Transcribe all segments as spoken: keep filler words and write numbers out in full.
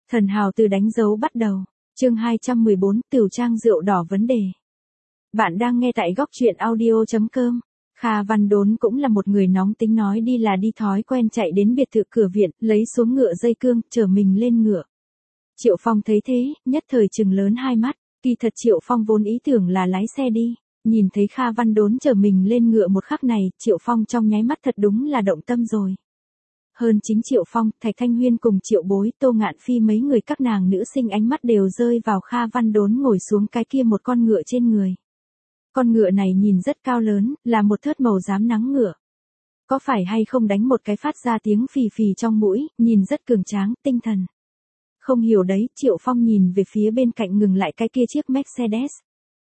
Thần hào từ đánh dấu bắt đầu. Chương hai trăm mười bốn, Tửu Trang rượu đỏ vấn đề. Bạn đang nghe tại góc truyện audio chấm com. Kha Văn Đốn cũng là một người nóng tính, nói đi là đi, thói quen chạy đến biệt thự cửa viện, lấy xuống ngựa dây cương, chở mình lên ngựa. Triệu Phong thấy thế, nhất thời trừng lớn hai mắt, kỳ thật Triệu Phong vốn ý tưởng là lái xe đi, nhìn thấy Kha Văn Đốn chở mình lên ngựa một khắc này, Triệu Phong trong nháy mắt thật đúng là động tâm rồi. Hơn chính Triệu Phong, Thạch Thanh Huyên cùng Triệu Bối, Tô Ngạn Phi mấy người các nàng nữ sinh ánh mắt đều rơi vào Kha Văn Đốn ngồi xuống cái kia một con ngựa trên người. Con ngựa này nhìn rất cao lớn, là một thớt màu xám nắng ngựa. Có phải hay không đánh một cái phát ra tiếng phì phì trong mũi, nhìn rất cường tráng, tinh thần. Không hiểu đấy, Triệu Phong nhìn về phía bên cạnh ngừng lại cái kia chiếc Mercedes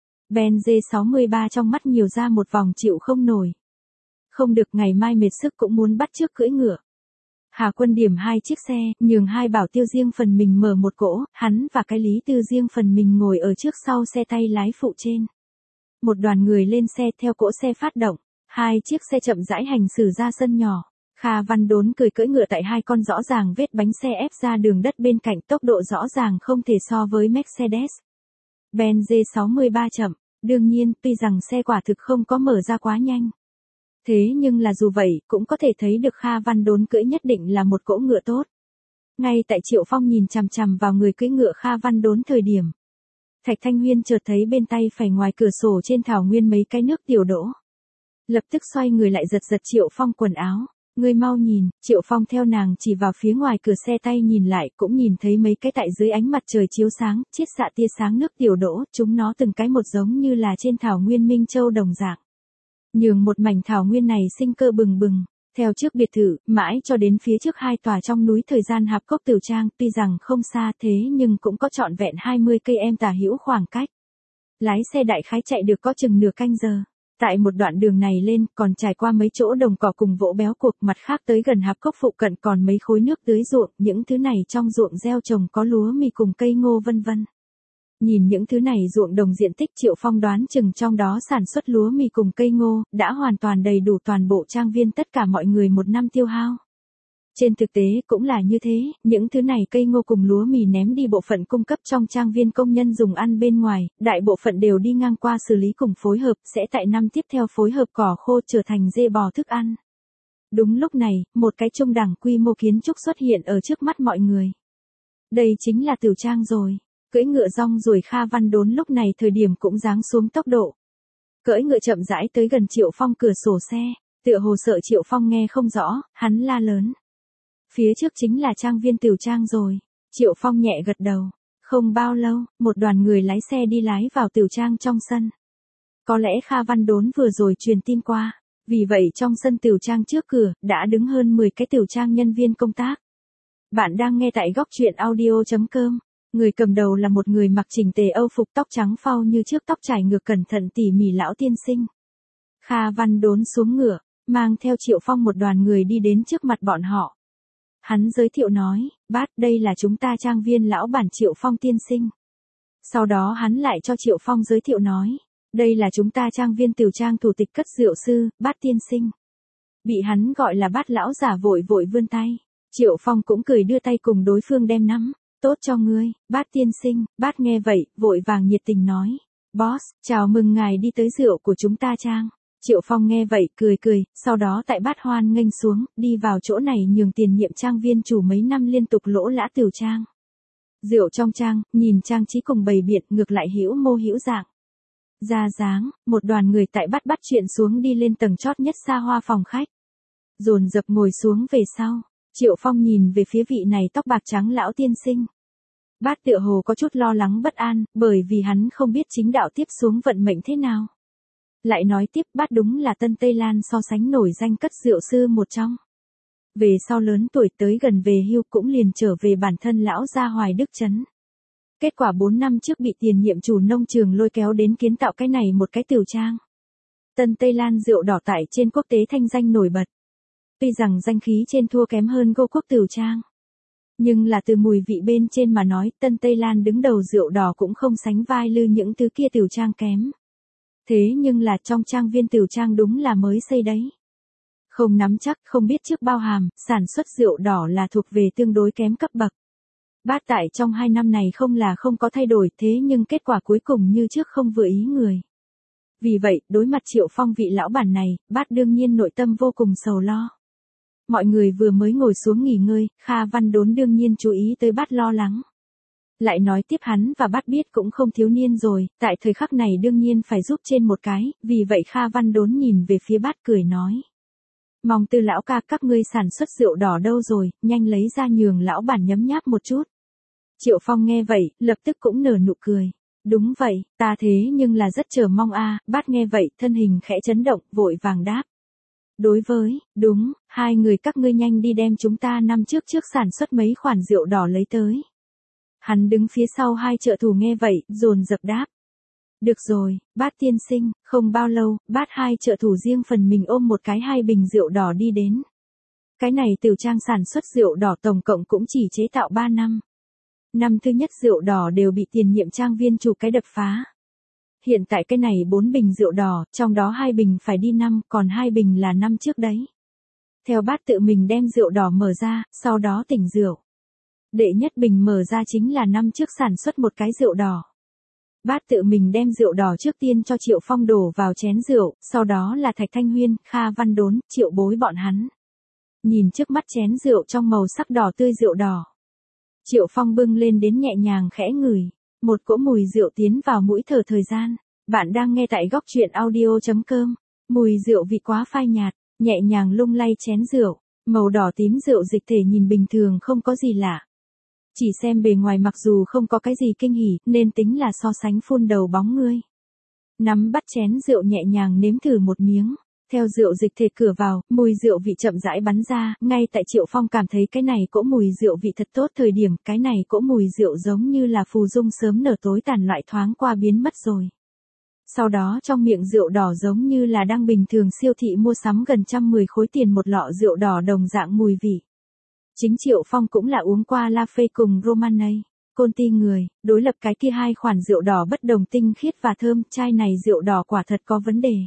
Benz sáu mươi ba, trong mắt nhiều ra một vòng chịu không nổi. Không được, ngày mai mệt sức cũng muốn bắt chước cưỡi ngựa. Hà Quân điểm hai chiếc xe, nhường hai Bảo Tiêu riêng phần mình mở một cỗ, hắn và cái Lý Tư riêng phần mình ngồi ở trước sau xe tay lái phụ trên. Một đoàn người lên xe, theo cỗ xe phát động, hai chiếc xe chậm rãi hành xử ra sân nhỏ. Kha Văn Đốn cười cưỡi ngựa tại hai con rõ ràng vết bánh xe ép ra đường đất bên cạnh, tốc độ rõ ràng không thể so với Mercedes Benz sáu mươi ba chậm. Đương nhiên, tuy rằng xe quả thực không có mở ra quá nhanh. Thế nhưng là dù vậy, cũng có thể thấy được Kha Văn Đốn cưỡi nhất định là một cỗ ngựa tốt. Ngay tại Triệu Phong nhìn chằm chằm vào người cưỡi ngựa Kha Văn Đốn thời điểm, Thạch Thanh Huyên chợt thấy bên tay phải ngoài cửa sổ trên thảo nguyên mấy cái nước tiểu đỗ. Lập tức xoay người lại giật giật Triệu Phong quần áo. Ngươi mau nhìn. Triệu Phong theo nàng chỉ vào phía ngoài cửa xe tay nhìn lại, cũng nhìn thấy mấy cái tại dưới ánh mặt trời chiếu sáng, chiết xạ tia sáng nước tiểu đỗ, chúng nó từng cái một giống như là trên thảo nguyên Minh Châu đồng dạng. Nhường một mảnh thảo nguyên này sinh cơ bừng bừng. Theo trước biệt thự, mãi cho đến phía trước hai tòa trong núi thời gian hạp cốc Tửu Trang, tuy rằng không xa thế nhưng cũng có trọn vẹn hai mươi cây em tả hữu khoảng cách. Lái xe đại khái chạy được có chừng nửa canh giờ. Tại một đoạn đường này lên, còn trải qua mấy chỗ đồng cỏ cùng vỗ béo cuộc, mặt khác tới gần hạp cốc phụ cận còn mấy khối nước tưới ruộng, những thứ này trong ruộng gieo trồng có lúa mì cùng cây ngô vân vân. Nhìn những thứ này ruộng đồng diện tích, Triệu Phong đoán chừng trong đó sản xuất lúa mì cùng cây ngô, đã hoàn toàn đầy đủ toàn bộ trang viên tất cả mọi người một năm tiêu hao. Trên thực tế cũng là như thế, những thứ này cây ngô cùng lúa mì ném đi bộ phận cung cấp trong trang viên công nhân dùng ăn bên ngoài, đại bộ phận đều đi ngang qua xử lý cùng phối hợp, sẽ tại năm tiếp theo phối hợp cỏ khô trở thành dê bò thức ăn. Đúng lúc này, một cái trung đẳng quy mô kiến trúc xuất hiện ở trước mắt mọi người. Đây chính là Tửu Trang rồi. Cưỡi ngựa rong ruổi Kha Văn Đốn lúc này thời điểm cũng giáng xuống tốc độ. Cưỡi ngựa chậm rãi tới gần Triệu Phong cửa sổ xe, tựa hồ sợ Triệu Phong nghe không rõ, hắn la lớn. Phía trước chính là trang viên Tửu Trang rồi. Triệu Phong nhẹ gật đầu. Không bao lâu, một đoàn người lái xe đi lái vào Tửu Trang trong sân. Có lẽ Kha Văn Đốn vừa rồi truyền tin qua, vì vậy trong sân Tửu Trang trước cửa, đã đứng hơn mười cái Tửu Trang nhân viên công tác. Bạn đang nghe tại góc truyện audio chấm com. Người cầm đầu là một người mặc chỉnh tề Âu phục, tóc trắng phau như trước, tóc trải ngược cẩn thận tỉ mỉ lão tiên sinh. Kha Văn Đốn xuống ngựa, mang theo Triệu Phong một đoàn người đi đến trước mặt bọn họ. Hắn giới thiệu nói, bát, đây là chúng ta trang viên lão bản Triệu Phong tiên sinh. Sau đó hắn lại cho Triệu Phong giới thiệu nói, đây là chúng ta trang viên Tửu Trang thủ tịch cất rượu sư, bát tiên sinh. Bị hắn gọi là bát lão giả vội vội vươn tay. Triệu Phong cũng cười đưa tay cùng đối phương đem nắm. Tốt cho ngươi, bát tiên sinh. Bát nghe vậy, vội vàng nhiệt tình nói. Boss, chào mừng ngài đi tới rượu của chúng ta trang. Triệu Phong nghe vậy, cười cười, sau đó tại bát hoan nghênh xuống, đi vào chỗ này nhường tiền nhiệm trang viên chủ mấy năm liên tục lỗ lã Tửu Trang. Rượu trong trang, nhìn trang trí cùng bày biện, ngược lại hữu mô hữu dạng. Ra dáng, một đoàn người tại bát bắt chuyện xuống đi lên tầng chót nhất xa hoa phòng khách. Dồn dập ngồi xuống về sau. Triệu Phong nhìn về phía vị này tóc bạc trắng lão tiên sinh. Bát tựa hồ có chút lo lắng bất an, bởi vì hắn không biết chính đạo tiếp xuống vận mệnh thế nào. Lại nói tiếp, bát đúng là Tân Tây Lan so sánh nổi danh cất rượu sư một trong. Về sau lớn tuổi tới gần về hưu cũng liền trở về bản thân lão gia Hoài Đức Trấn. Kết quả bốn năm trước bị tiền nhiệm chủ nông trường lôi kéo đến kiến tạo cái này một cái Tửu Trang. Tân Tây Lan rượu đỏ tại trên quốc tế thanh danh nổi bật. Tuy rằng danh khí trên thua kém hơn Ngô Quốc Tửu Trang. Nhưng là từ mùi vị bên trên mà nói, Tân Tây Lan đứng đầu rượu đỏ cũng không sánh vai lư những thứ kia Tửu Trang kém. Thế nhưng là trong trang viên Tửu Trang đúng là mới xây đấy. Không nắm chắc, không biết trước bao hàm, sản xuất rượu đỏ là thuộc về tương đối kém cấp bậc. Bát tại trong hai năm này không là không có thay đổi thế nhưng kết quả cuối cùng như trước không vừa ý người. Vì vậy, đối mặt Triệu Phong vị lão bản này, bát đương nhiên nội tâm vô cùng sầu lo. Mọi người vừa mới ngồi xuống nghỉ ngơi, Kha Văn Đốn đương nhiên chú ý tới bát lo lắng. Lại nói tiếp hắn và bát biết cũng không thiếu niên rồi, tại thời khắc này đương nhiên phải giúp trên một cái, vì vậy Kha Văn Đốn nhìn về phía bát cười nói. Mong Tư lão ca các ngươi sản xuất rượu đỏ đâu rồi, nhanh lấy ra nhường lão bản nhấm nháp một chút. Triệu Phong nghe vậy, lập tức cũng nở nụ cười. Đúng vậy, ta thế nhưng là rất chờ mong a. Bát nghe vậy, thân hình khẽ chấn động, vội vàng đáp. Đối với, đúng, hai người các ngươi nhanh đi đem chúng ta năm trước trước sản xuất mấy khoản rượu đỏ lấy tới. Hắn đứng phía sau hai trợ thủ nghe vậy, dồn dập đáp. Được rồi, bát tiên sinh, không bao lâu, bát hai trợ thủ riêng phần mình ôm một cái hai bình rượu đỏ đi đến. Cái này Tửu Trang sản xuất rượu đỏ tổng cộng cũng chỉ chế tạo ba năm. Năm thứ nhất rượu đỏ đều bị tiền nhiệm trang viên chủ cái đập phá. Hiện tại cái này bốn bình rượu đỏ, trong đó hai bình phải đi năm, còn hai bình là năm trước đấy. Theo bát tự mình đem rượu đỏ mở ra, sau đó tỉnh rượu. Đệ nhất bình mở ra chính là năm trước sản xuất một cái rượu đỏ. Bát tự mình đem rượu đỏ trước tiên cho Triệu Phong đổ vào chén rượu, sau đó là Thạch Thanh Huyên, Kha Văn Đốn, Triệu Bối bọn hắn. Nhìn trước mắt chén rượu trong màu sắc đỏ tươi rượu đỏ. Triệu Phong bưng lên đến nhẹ nhàng khẽ ngửi, một cỗ mùi rượu tiến vào mũi thở thời gian. Bạn đang nghe tại góc truyện audio chấm com. Mùi rượu vị quá phai nhạt, nhẹ nhàng lung lay chén rượu, màu đỏ tím rượu dịch thể nhìn bình thường không có gì lạ. Chỉ xem bề ngoài mặc dù không có cái gì kinh hỉ, nên tính là so sánh phun đầu bóng ngươi. Nắm bắt chén rượu nhẹ nhàng nếm thử một miếng. Theo rượu dịch thể cửa vào, mùi rượu vị chậm rãi bắn ra, ngay tại Triệu Phong cảm thấy cái này cỗ mùi rượu vị thật tốt thời điểm, cái này cỗ mùi rượu giống như là phù dung sớm nở tối tàn loại thoáng qua biến mất rồi. Sau đó trong miệng rượu đỏ giống như là đang bình thường siêu thị mua sắm gần trăm mười khối tiền một lọ rượu đỏ đồng dạng mùi vị. Chính Triệu Phong cũng là uống qua La Phê cùng Romanée, Conti người, đối lập cái kia hai khoản rượu đỏ bất đồng tinh khiết và thơm, chai này rượu đỏ quả thật có vấn đề.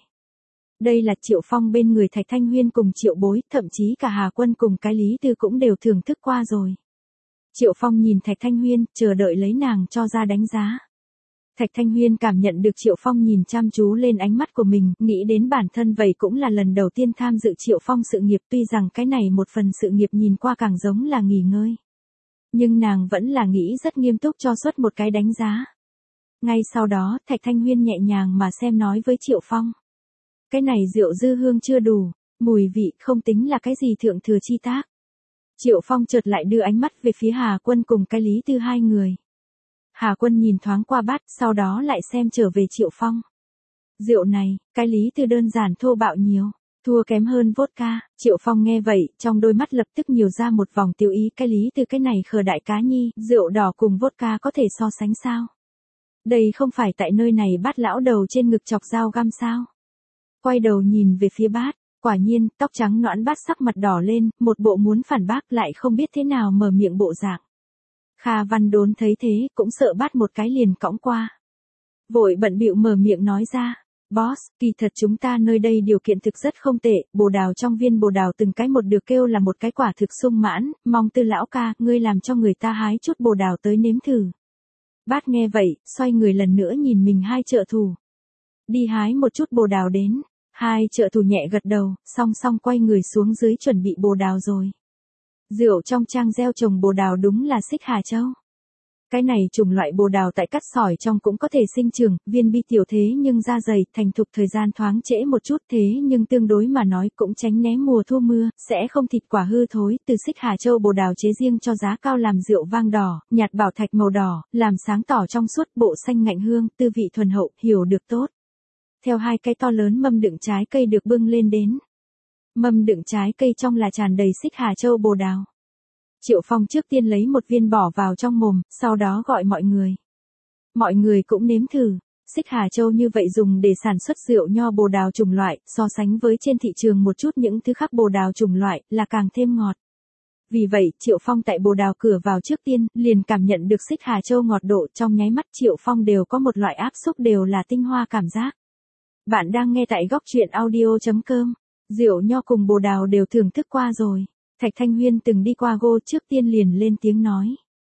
Đây là Triệu Phong bên người Thạch Thanh Huyên cùng Triệu Bối, thậm chí cả Hà Quân cùng cái Lý Tư cũng đều thưởng thức qua rồi. Triệu Phong nhìn Thạch Thanh Huyên, chờ đợi lấy nàng cho ra đánh giá. Thạch Thanh Huyên cảm nhận được Triệu Phong nhìn chăm chú lên ánh mắt của mình, nghĩ đến bản thân vậy cũng là lần đầu tiên tham dự Triệu Phong sự nghiệp, tuy rằng cái này một phần sự nghiệp nhìn qua càng giống là nghỉ ngơi. Nhưng nàng vẫn là nghĩ rất nghiêm túc cho xuất một cái đánh giá. Ngay sau đó, Thạch Thanh Huyên nhẹ nhàng mà xem nói với Triệu Phong. Cái này rượu dư hương chưa đủ, mùi vị không tính là cái gì thượng thừa chi tác. Triệu Phong chợt lại đưa ánh mắt về phía Hà Quân cùng cái Lý Tư hai người. Hà Quân nhìn thoáng qua bát, sau đó lại xem trở về Triệu Phong. Rượu này, cái Lý Tư đơn giản thô bạo nhiều, thua kém hơn vodka. Triệu Phong nghe vậy, trong đôi mắt lập tức nhiều ra một vòng tiêu ý, cái Lý Tư cái này khờ đại cá nhi, rượu đỏ cùng vodka có thể so sánh sao? Đây không phải tại nơi này bát lão đầu trên ngực chọc dao găm sao? Quay đầu nhìn về phía bát, quả nhiên, tóc trắng nõn bát sắc mặt đỏ lên, một bộ muốn phản bác lại không biết thế nào mở miệng bộ dạng. Kha Văn Đốn thấy thế, cũng sợ bát một cái liền cõng qua. Vội bận bịu mở miệng nói ra, boss, kỳ thật chúng ta nơi đây điều kiện thực rất không tệ, bồ đào trong viên bồ đào từng cái một được kêu là một cái quả thực sung mãn, mong Tư lão ca, ngươi làm cho người ta hái chút bồ đào tới nếm thử. Bát nghe vậy, xoay người lần nữa nhìn mình hai trợ thủ. Đi hái một chút bồ đào đến. Hai trợ thủ nhẹ gật đầu, song song quay người xuống dưới chuẩn bị bồ đào rồi. Rượu trong trang gieo trồng bồ đào đúng là Xích Hà Châu. Cái này chủng loại bồ đào tại cắt sỏi trong cũng có thể sinh trưởng, viên bi tiểu thế nhưng da dày, thành thục thời gian thoáng trễ một chút thế nhưng tương đối mà nói cũng tránh né mùa thu mưa, sẽ không thịt quả hư thối, từ Xích Hà Châu bồ đào chế riêng cho giá cao làm rượu vang đỏ, nhạt bảo thạch màu đỏ, làm sáng tỏ trong suốt bộ xanh ngạnh hương, tư vị thuần hậu, hiểu được tốt. Theo hai cái to lớn mâm đựng trái cây được bưng lên đến. Mâm đựng trái cây trong là tràn đầy Xích Hà Châu bồ đào. Triệu Phong trước tiên lấy một viên bỏ vào trong mồm, sau đó gọi mọi người. Mọi người cũng nếm thử. Xích Hà Châu như vậy dùng để sản xuất rượu nho bồ đào chủng loại, so sánh với trên thị trường một chút những thứ khác bồ đào chủng loại, là càng thêm ngọt. Vì vậy, Triệu Phong tại bồ đào cửa vào trước tiên, liền cảm nhận được Xích Hà Châu ngọt độ, trong nháy mắt Triệu Phong đều có một loại áp xúc đều là tinh hoa cảm giác. Bạn đang nghe tại góc truyện audio chấm com. Rượu nho cùng bồ đào đều thưởng thức qua rồi. Thạch Thanh Huyên từng đi qua Go trước tiên liền lên tiếng nói.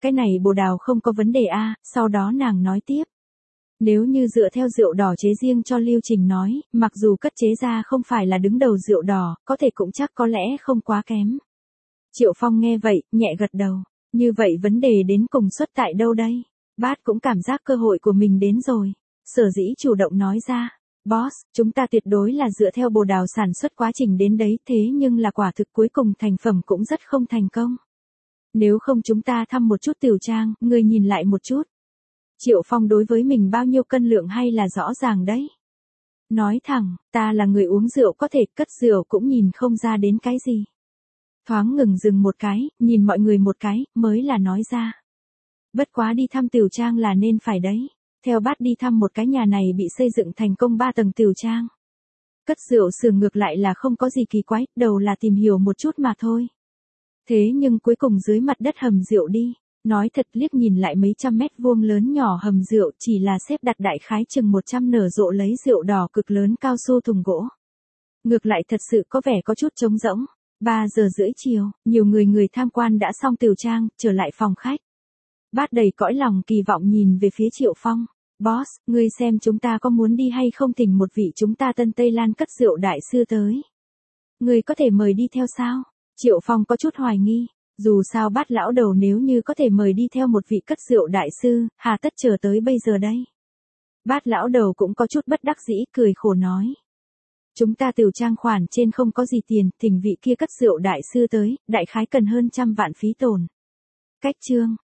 cái này bồ đào không có vấn đề a. Sau đó nàng nói tiếp. Nếu như dựa theo rượu đỏ chế riêng cho Lưu Trình nói, mặc dù cất chế ra không phải là đứng đầu rượu đỏ, có thể cũng chắc có lẽ không quá kém. Triệu Phong nghe vậy, nhẹ gật đầu. Như vậy vấn đề đến cùng xuất tại đâu đây? Bát cũng cảm giác cơ hội của mình đến rồi. Sở dĩ chủ động nói ra. Boss, chúng ta tuyệt đối là dựa theo bồ đào sản xuất quá trình đến đấy, thế nhưng là quả thực cuối cùng thành phẩm cũng rất không thành công. Nếu không chúng ta thăm một chút tiểu trang, người nhìn lại một chút. Triệu Phong đối với mình bao nhiêu cân lượng hay là rõ ràng đấy. Nói thẳng, ta là người uống rượu có thể cất rượu cũng nhìn không ra đến cái gì. Thoáng ngừng dừng một cái, nhìn mọi người một cái, mới là nói ra. Bất quá đi thăm tiểu trang là nên phải đấy. Theo Bát đi thăm một cái nhà này bị xây dựng thành công ba tầng tiểu trang. Cất rượu xưởng ngược lại là không có gì kỳ quái, đầu là tìm hiểu một chút mà thôi. Thế nhưng cuối cùng dưới mặt đất hầm rượu đi. Nói thật liếc nhìn lại mấy trăm mét vuông lớn nhỏ hầm rượu chỉ là xếp đặt đại khái chừng một trăm nở rộ lấy rượu đỏ cực lớn cao su thùng gỗ. Ngược lại thật sự có vẻ có chút trống rỗng. ba giờ rưỡi chiều, nhiều người người tham quan đã xong tiểu trang, trở lại phòng khách. Bát đầy cõi lòng kỳ vọng nhìn về phía Triệu Phong. Boss, ngươi xem chúng ta có muốn đi hay không thỉnh một vị chúng ta Tân Tây Lan cất rượu đại sư tới. Ngươi có thể mời đi theo sao? Triệu Phong có chút hoài nghi. Dù sao Bát lão đầu nếu như có thể mời đi theo một vị cất rượu đại sư, hà tất chờ tới bây giờ đây. Bát lão đầu cũng có chút bất đắc dĩ cười khổ nói. Chúng ta tiểu trang khoản trên không có gì tiền, thỉnh vị kia cất rượu đại sư tới, đại khái cần hơn trăm vạn phí tổn. Cách chương.